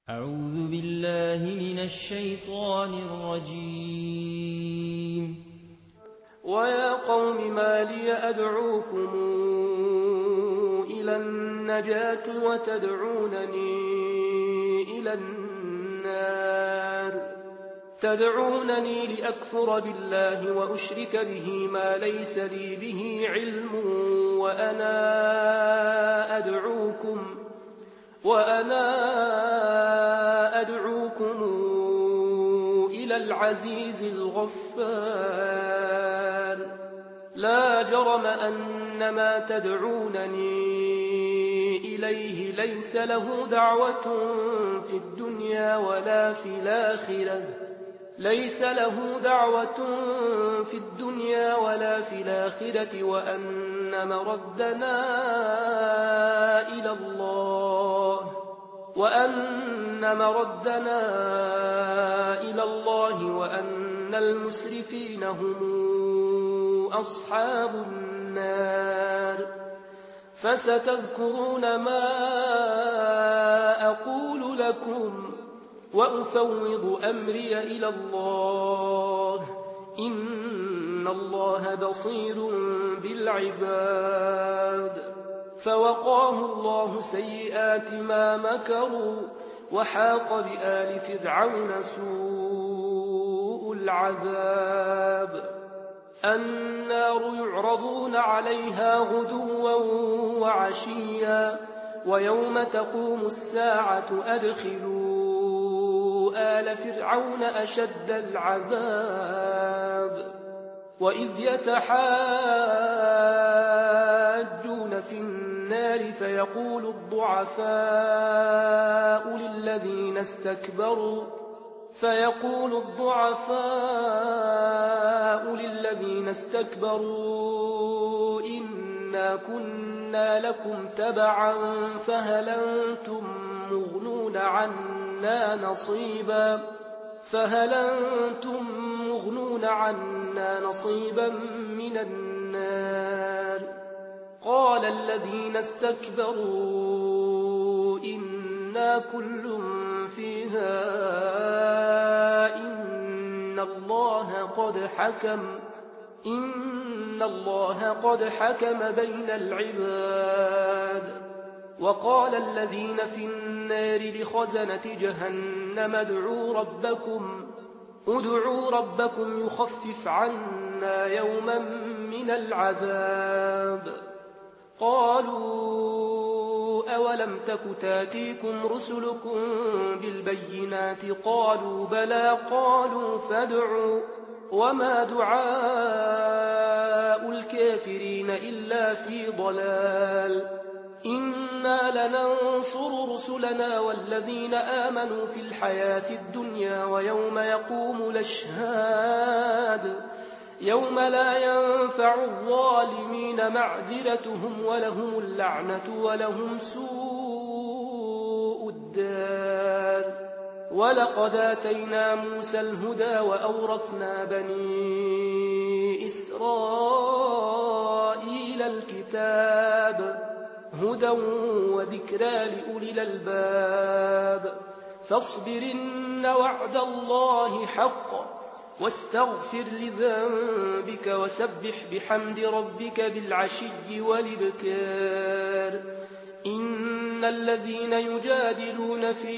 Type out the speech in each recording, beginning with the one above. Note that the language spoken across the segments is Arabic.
أعوذ بالله من الشيطان الرجيم. ويا قوم ما لي أدعوكم إلى النجاة وتدعونني إلى النار تدعونني لأكفر بالله وأشرك به ما ليس لي به علم وأنا أدعوكم إلى العزيز الغفار. لا جرم أن ما تدعونني إليه ليس له دعوة في الدنيا ولا في الآخرة وأن مردنا إلى الله وأن المسرفين هم أصحاب النار. فستذكرون ما أقول لكم وأفوض أمري إلى الله، إن الله بصير بالعباد. فوقاه الله سيئات ما مكروا وحاق بآل فرعون سوء العذاب. النار يعرضون عليها غدوا وعشيا ويوم تقوم الساعة أدخلوا آل فرعون أشد العذاب. وإذ يتحاجون في النار فيقول الضعفاء للذين استكبروا إنا كنا لكم تبعا فهل أنتم مغنون عنا نصيبا من النار. قال الذين استكبروا إنا كل فيها إن الله قد حكم بين العباد. وقال الذين في النار لخزنة جهنم ادعوا ربكم يخفف عنا يوما من العذاب. قالوا أولم تك تاتيكم رسلكم بالبينات؟ قالوا بلى. قالوا فادعوا وما دعاء الكافرين إلا في ضلال. إنا لننصر رسلنا والذين آمنوا في الحياة الدنيا ويوم يقوم الأشهاد يوم لا ينفع الظالمين معذرتهم ولهم اللعنة ولهم سوء الدار. ولقد آتينا موسى الهدى وأورثنا بني إسرائيل الكتاب هدى وذكرى لأولي الألباب. فاصبر إن وعد الله حق واستغفر لذنبك وسبح بحمد ربك بالعشي والإبكار. إن الذين يجادلون في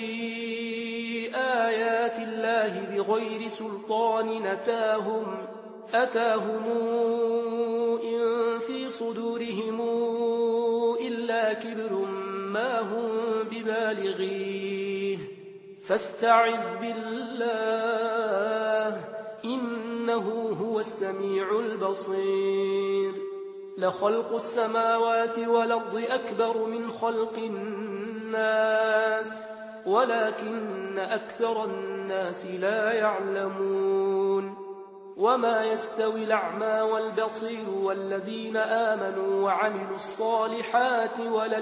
آيات الله بغير سلطان أتاهم إن في صدورهم إلا كبر ما هم ببالغيه فاستعذ بالله إنه هو السميع البصير. لخلق السماوات والأرض أكبر من خلق الناس ولكن أكثر الناس لا يعلمون. وما يستوي الأعمى والبصير والذين آمنوا وعملوا الصالحات ولا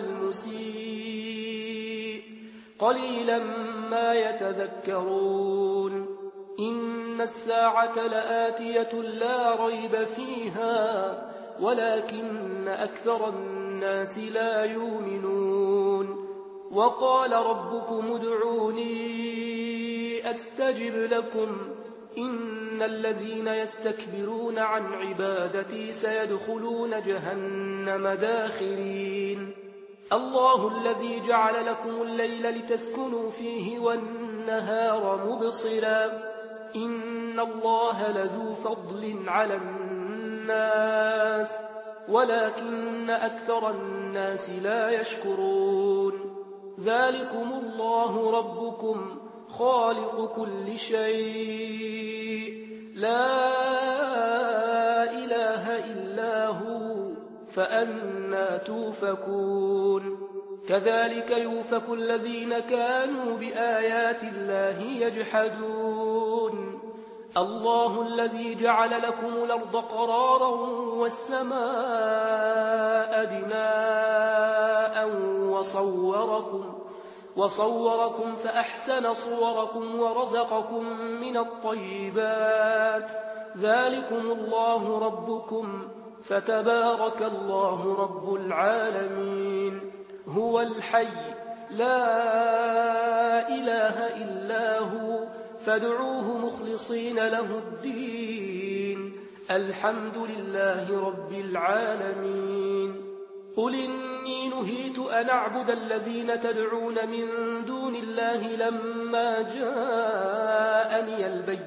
المسيء قليلا ما يتذكرون. إن الساعة لآتية لا ريب فيها ولكن أكثر الناس لا يؤمنون. وقال ربكم ادعوني أستجب لكم إن الذين يستكبرون عن عبادتي سيدخلون جهنم داخرين الله الذي جعل لكم الليل لتسكنوا فيه والنهار مبصرا إن الله لذو فضل على الناس ولكن أكثر الناس لا يشكرون ذلكم الله ربكم خالق كل شيء لا إله إلا هو فأنى توفكون كذلك يوفك الذين كانوا بآيات الله يجحدون الله الذي جعل لكم الأرض قرارا والسماء بناء وصوركم فأحسن صوركم ورزقكم من الطيبات ذلكم الله ربكم فتبارك الله رب العالمين هو الحي لا إله إلا هو فادعوه مخلصين له الدين الحمد لله رب العالمين قل إني نهيت أن أعبد الذين تدعون من دون الله لما جاءني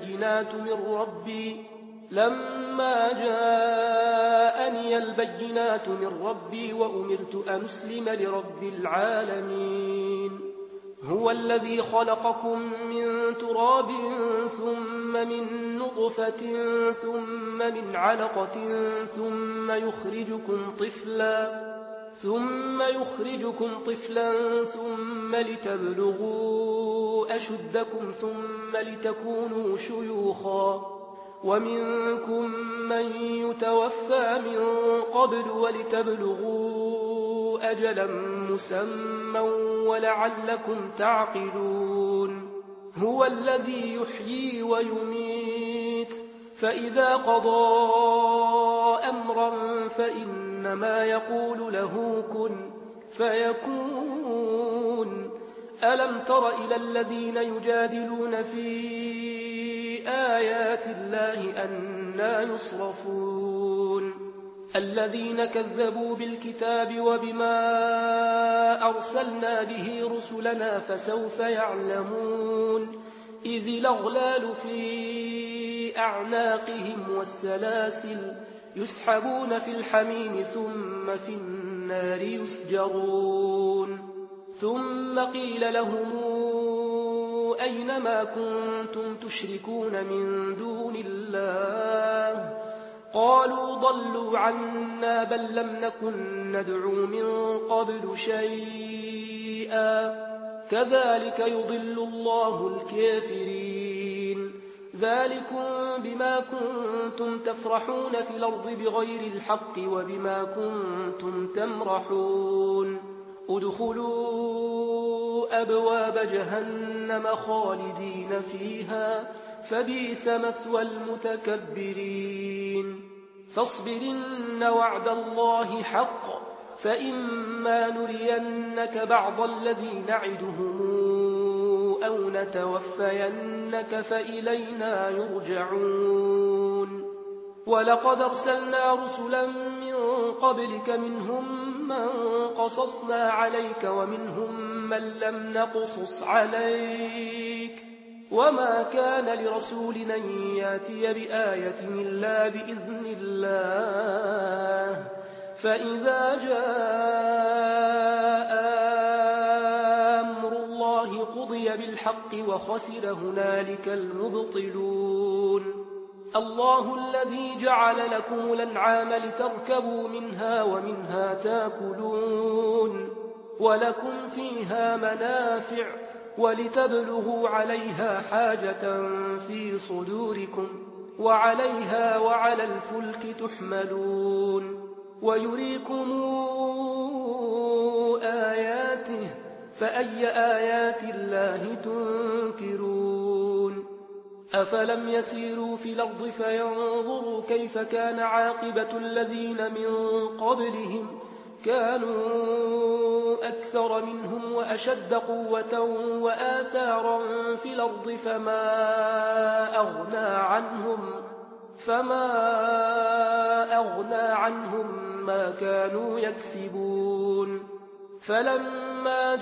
البينات من ربي وأمرت أن أسلم لرب العالمين هو الذي خلقكم من تراب ثم من نطفة ثم من علقة ثم يخرجكم طفلا ثم لتبلغوا أشدكم ثم لتكونوا شيوخا ومنكم من يتوفى من قبل ولتبلغوا أجلا مسمى ولعلكم تعقلون هو الذي يحيي ويميت فإذا قضى أمرا فإنما يقول له كن فيكون ألم تر إلى الذين يجادلون في آيات الله أنى يصرفون الذين كذبوا بالكتاب وبما أرسلنا به رسلنا فسوف يعلمون إذ الأغلال في أعناقهم والسلاسل يسحبون في الحميم ثم في النار يسجرون ثم قيل لهم أين ما كنتم تشركون من دون الله قالوا ضلوا عنا بل لم نكن ندعو من قبل شيئا كذلك يضل الله الكافرين ذلكم بما كنتم تفرحون في الأرض بغير الحق وبما كنتم تمرحون ادخلوا أبواب جهنم خالدين فيها فبئس مثوى المتكبرين فاصبر إن وعد الله حق فإما نرينك بعض الذي نعدهم أو نتوفينك فإلينا يرجعون ولقد أرسلنا رسلا من قبلك منهم من قصصنا عليك ومنهم من لم نقصص عليك وما كان لرسول أن ياتي بآية إلا بإذن الله فإذا جاء أمر الله قضي بالحق وخسر هنالك المبطلون الله الذي جعل لكم الأنعام لتركبوا منها ومنها تاكلون ولكم فيها منافع ولتبلغوا عليها حاجة في صدوركم وعليها وعلى الفلك تحملون ويريكم آياته فأي آيات الله تنكرون أفلم يسيروا في الأرض فينظروا كيف كان عاقبة الذين من قبلهم كانوا أكثر منهم وأشد قوة وآثارا في الأرض فما أغنى عنهم ما كانوا يكسبون. فلما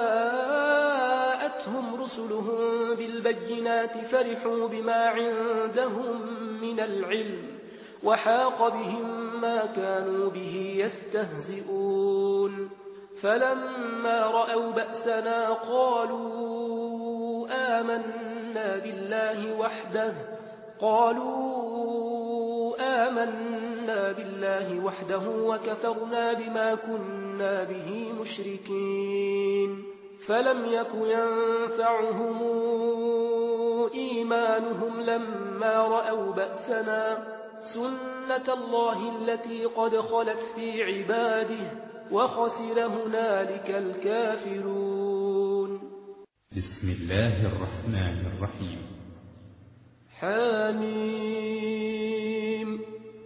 جاءتهم رسلهم بالبينات فرحوا بما عندهم من العلم وحاق بهم ما كانوا به يستهزئون. فلما رأوا بأسنا قالوا آمنا بالله وحده وكفرنا بما كنا به مشركين. فلم يك ينفعهم إيمانهم لما رأوا بأسنا سنة الله التي قد خلت في عباده وخسر هنالك الكافرون. بسم الله الرحمن الرحيم. حميم.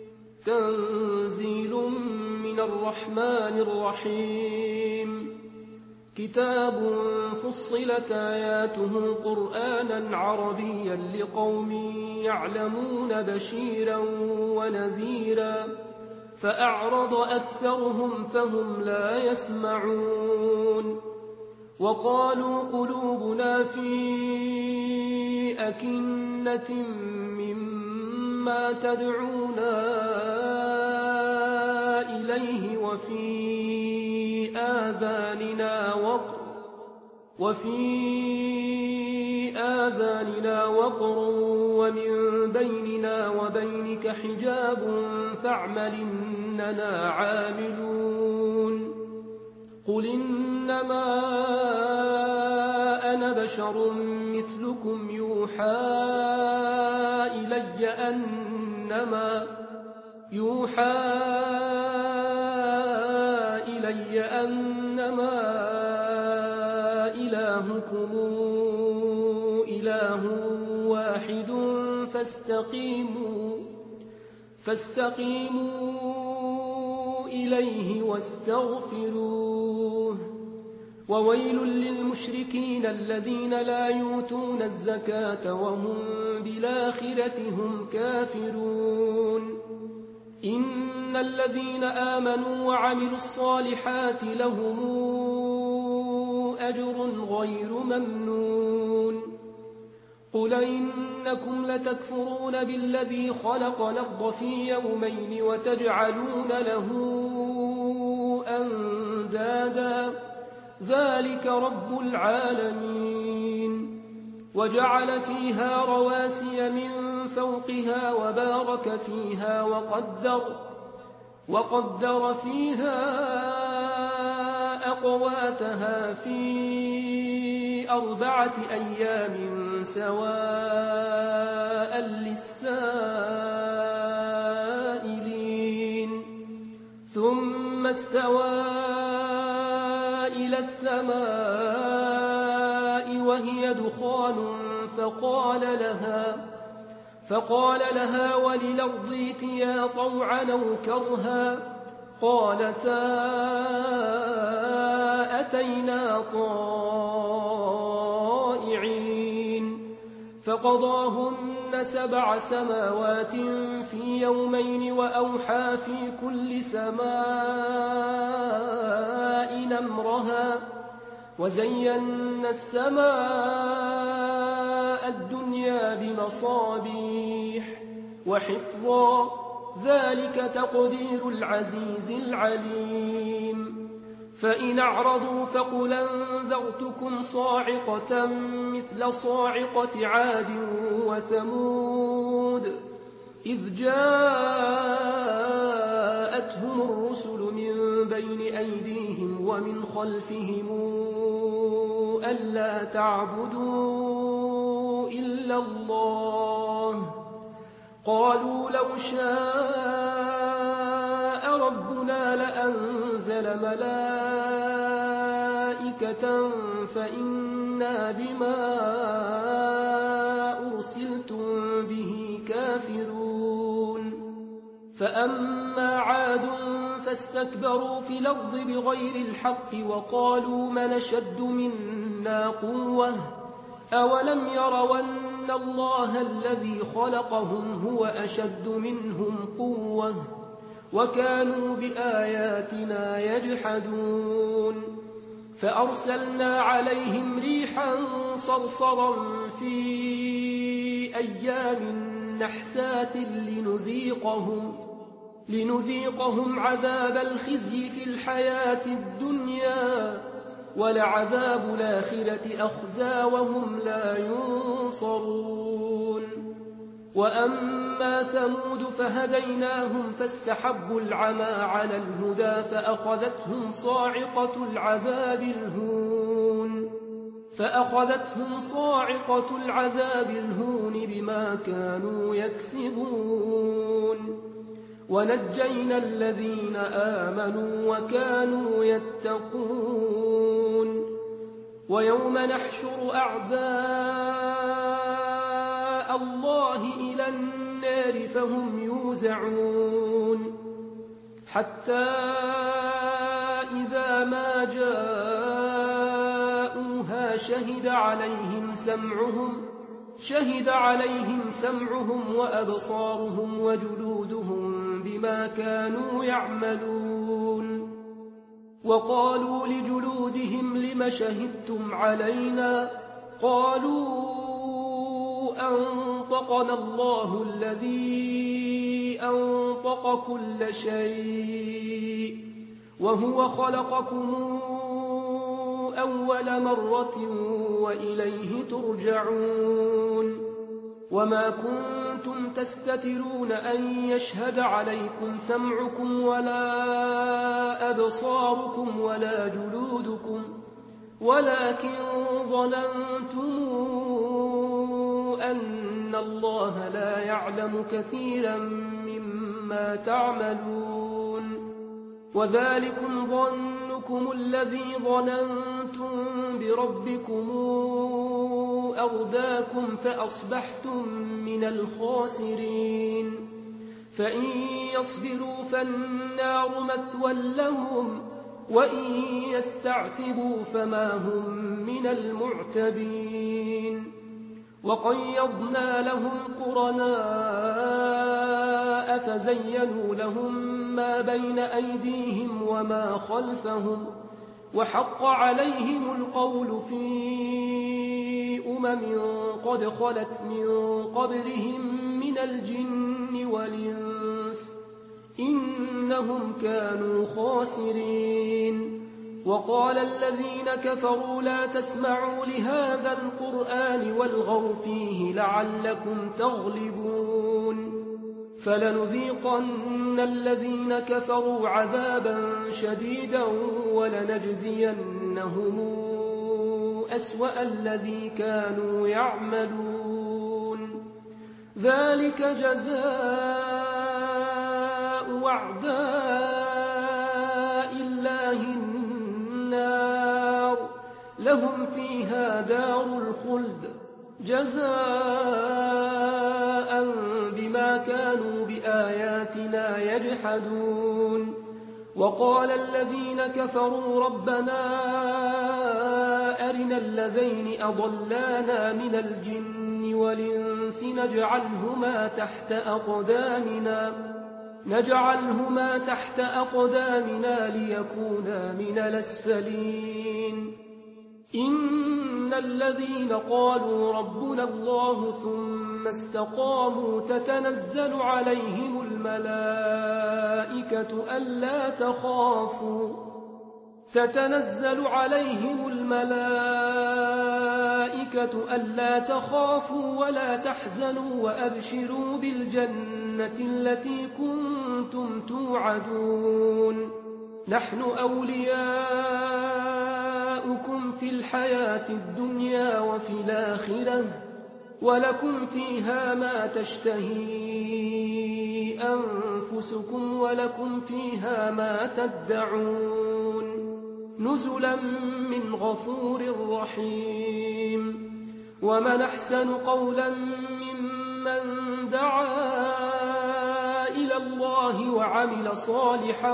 تنزيل من الرحمن الرحيم. كتاب فصلت آياته قرآنا عربيا لقوم يعلمون بشيرا ونذيرا فأعرض أكثرهم فهم لا يسمعون. وقالوا قلوبنا في أكنة مما تدعونا إليه وفي آذاننا وقر ومن بيننا وبينك حجاب فاعمل إننا عاملون. قل إنما أنا بشر مثلكم يوحى إلي أنما إلهكم إله واحد فاستقيموا إليه واستغفروه. وويل للمشركين الذين لا يؤتون الزكاة وهم بالآخرة هم كافرون. إن الذين آمنوا وعملوا الصالحات لهم أجر غير ممنون. قل إنكم لتكفرون بالذي خلق الأرض في يومين وتجعلون له أندادا ذلك رب العالمين. وجعل فيها رواسي من فوقها وبارك فيها وقدر فيها أقواتها في 4 أيام سواء للسائلين. ثم استوى إلى السماء وهي دخان فقال لها وللأرض ائتيا طوعا أو كرها قالتا أتينا طائعين. فقضاهن 7 سماوات في يومين وأوحى في كل سماء أمرها وزينا السماء الدنيا بمصابيح وحفظا ذلك تقدير العزيز العليم. فإن أعرضوا فقل أنذرتكم صاعقة مثل صاعقة عاد وثمود إذ جاءتهم الرسل من بين أيديهم ومن خلفهم ألا تعبدوا إلا الله قالوا لو شاء ربنا لأنزل ملائكة فإنا بما أرسلتم به كافرون. فأما عاد فاستكبروا في الأرض بغير الحق وقالوا من أشد منا قوة أولم يروا أن الله الذي خلقهم هو أشد منهم قوة وكانوا بآياتنا يجحدون فأرسلنا عليهم ريحا صرصرا في أيام نحسات لنذيقهم عذاب الخزي في الحياة الدنيا ولعذاب الآخرة أخزى وهم لا ينصرون وأما ثمود فهديناهم فاستحبوا العمى على الهدى فأخذتهم صاعقة العذاب الهون بما كانوا يكسبون ونجينا الذين آمنوا وكانوا يتقون ويوم نحشر أعداء الله إلى النار فهم يوزعون حتى إذا ما جاءوها شهد عليهم سمعهم وأبصارهم وجلودهم بما كانوا يعملون وقالوا لجلودهم لم شهدتم علينا قالوا أنطقنا الله الذي أنطق كل شيء وهو خلقكم أول مرة وإليه ترجعون وما كنتم تستترون أن يشهد عليكم سمعكم ولا أبصاركم ولا جلودكم ولكن ظننتم أن الله لا يعلم كثيرا مما تعملون وذلكم ظنكم الذي ظننتم بربكم أرداكم فأصبحتم من الخاسرين فإن يصبروا فالنار مثوى لهم وإن يستعتبوا فما هم من المعتبين وقيضنا لهم قرناء فزينوا لهم ما بين أيديهم وما خلفهم وحق عليهم القول في قد خلت من قبلهم من الجن والإنس إنهم كانوا خاسرين وقال الذين كفروا لا تسمعوا لهذا القرآن والغوا فيه لعلكم تغلبون فلنذيقن الذين كفروا عذابا شديدا ولنجزينهم أسوأ الذي كانوا يعملون ذلك جزاء أعداء الله النار لهم فيها دار الخلد جزاء بما كانوا بآياتنا يجحدون وقال الذين كفروا ربنا أرنا الذين أضلانا من الجن والإنس نجعلهما تحت أقدامنا ليكونا من الأسفلين إن الذين قالوا ربنا الله ثم استقاموا تتنزل عليهم الملائكة ألا تخافوا ولا تحزنوا وأبشروا بالجنة التي كنتم توعدون نحن أولياؤكم في الحياة الدنيا وفي الآخرة ولكم فيها ما تشتهي أنفسكم ولكم فيها ما تدعون نزلا من غفور رحيم ومن أحسن قولا ممن دعا إلى الله وعمل صالحا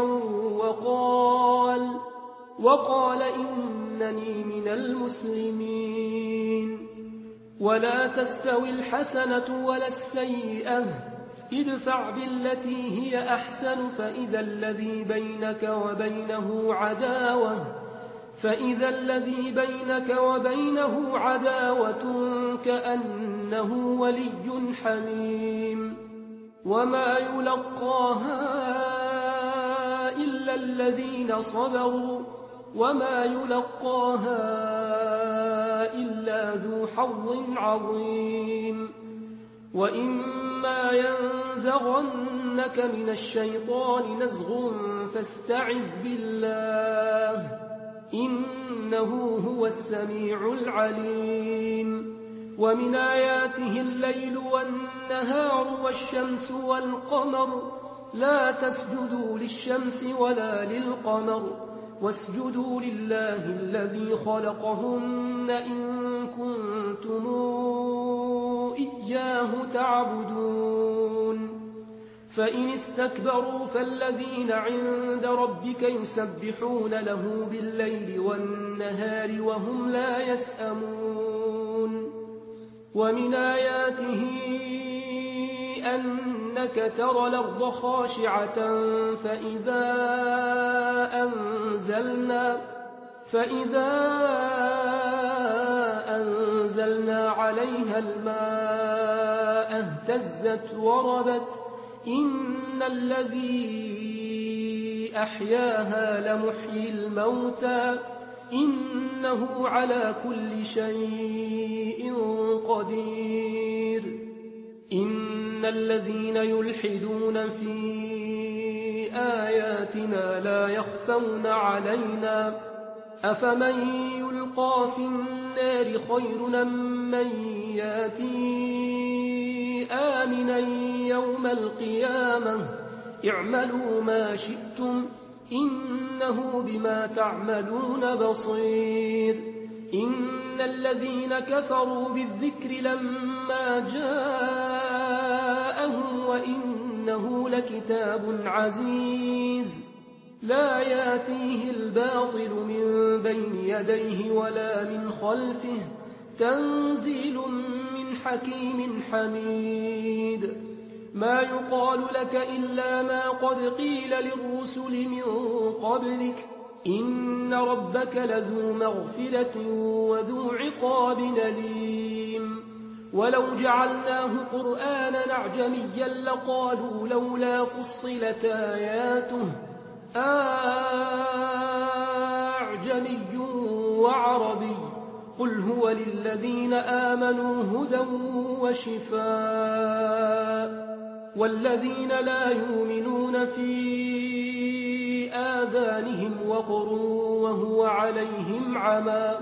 وقال إنني من المسلمين. ولا تستوي الحسنة ولا السيئة، ادفع بالتي هي أحسن فإذا الذي بينك وبينه عداوة كأنه ولي حميم. وما يلقاها إلا الذين صبروا وما يلقاها إلا ذو حظ عظيم. وإما ينزغنك من الشيطان نزغ فاستعذ بالله إنه هو السميع العليم. ومن آياته الليل والنهار والشمس والقمر، لا تسجدوا للشمس ولا للقمر واسجدوا لله الذي خلقهن إن كنتم إياه تعبدون. فإن استكبروا فالذين عند ربك يسبحون له بالليل والنهار وهم لا يسأمون. ومن آياته أنك ترى الأرض خاشعة فإذا أنزلنا عليها الماء اهتزت وربت إن الذي أحياها لمحيي الموتى إنه على كل شيء قدير. إن الذين يلحدون في آياتنا لا يخفون علينا أفمن يلقى في النار خير من ياتي آمنا يوم القيامة اعملوا ما شئتم إنه بما تعملون بصير. إن الذين كفروا بالذكر لما جاءهم وإنه لكتاب عزيز لا ياتيه الباطل من بين يديه ولا من خلفه تنزيل من حكيم حميد. ما يقال لك إلا ما قد قيل للرسل من قبلك إن ربك لذو مغفرة وذو عقاب أليم. ولو جعلناه قرآنا أعجميا لقالوا لولا فصلت آياته أعجمي وعربي قل هو للذين آمنوا هدى وشفاء والذين لا يؤمنون في آذانهم وقر وهو عليهم عمى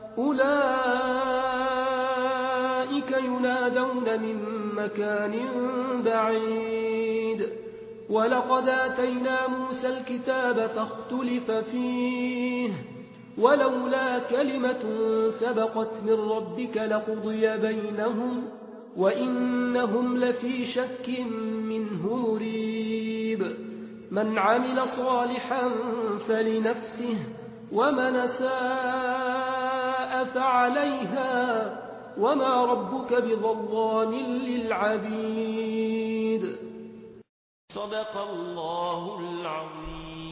أولئك ينادون من مكان بعيد. ولقد آتينا موسى الكتاب فاختلف فيه ولولا كلمة سبقت من ربك لقضي بينهم وإنهم لفي شك منه مريب. من عمل صالحا فلنفسه ومن أساء فعليها وما ربك بظلام للعبيد. صدق الله العظيم.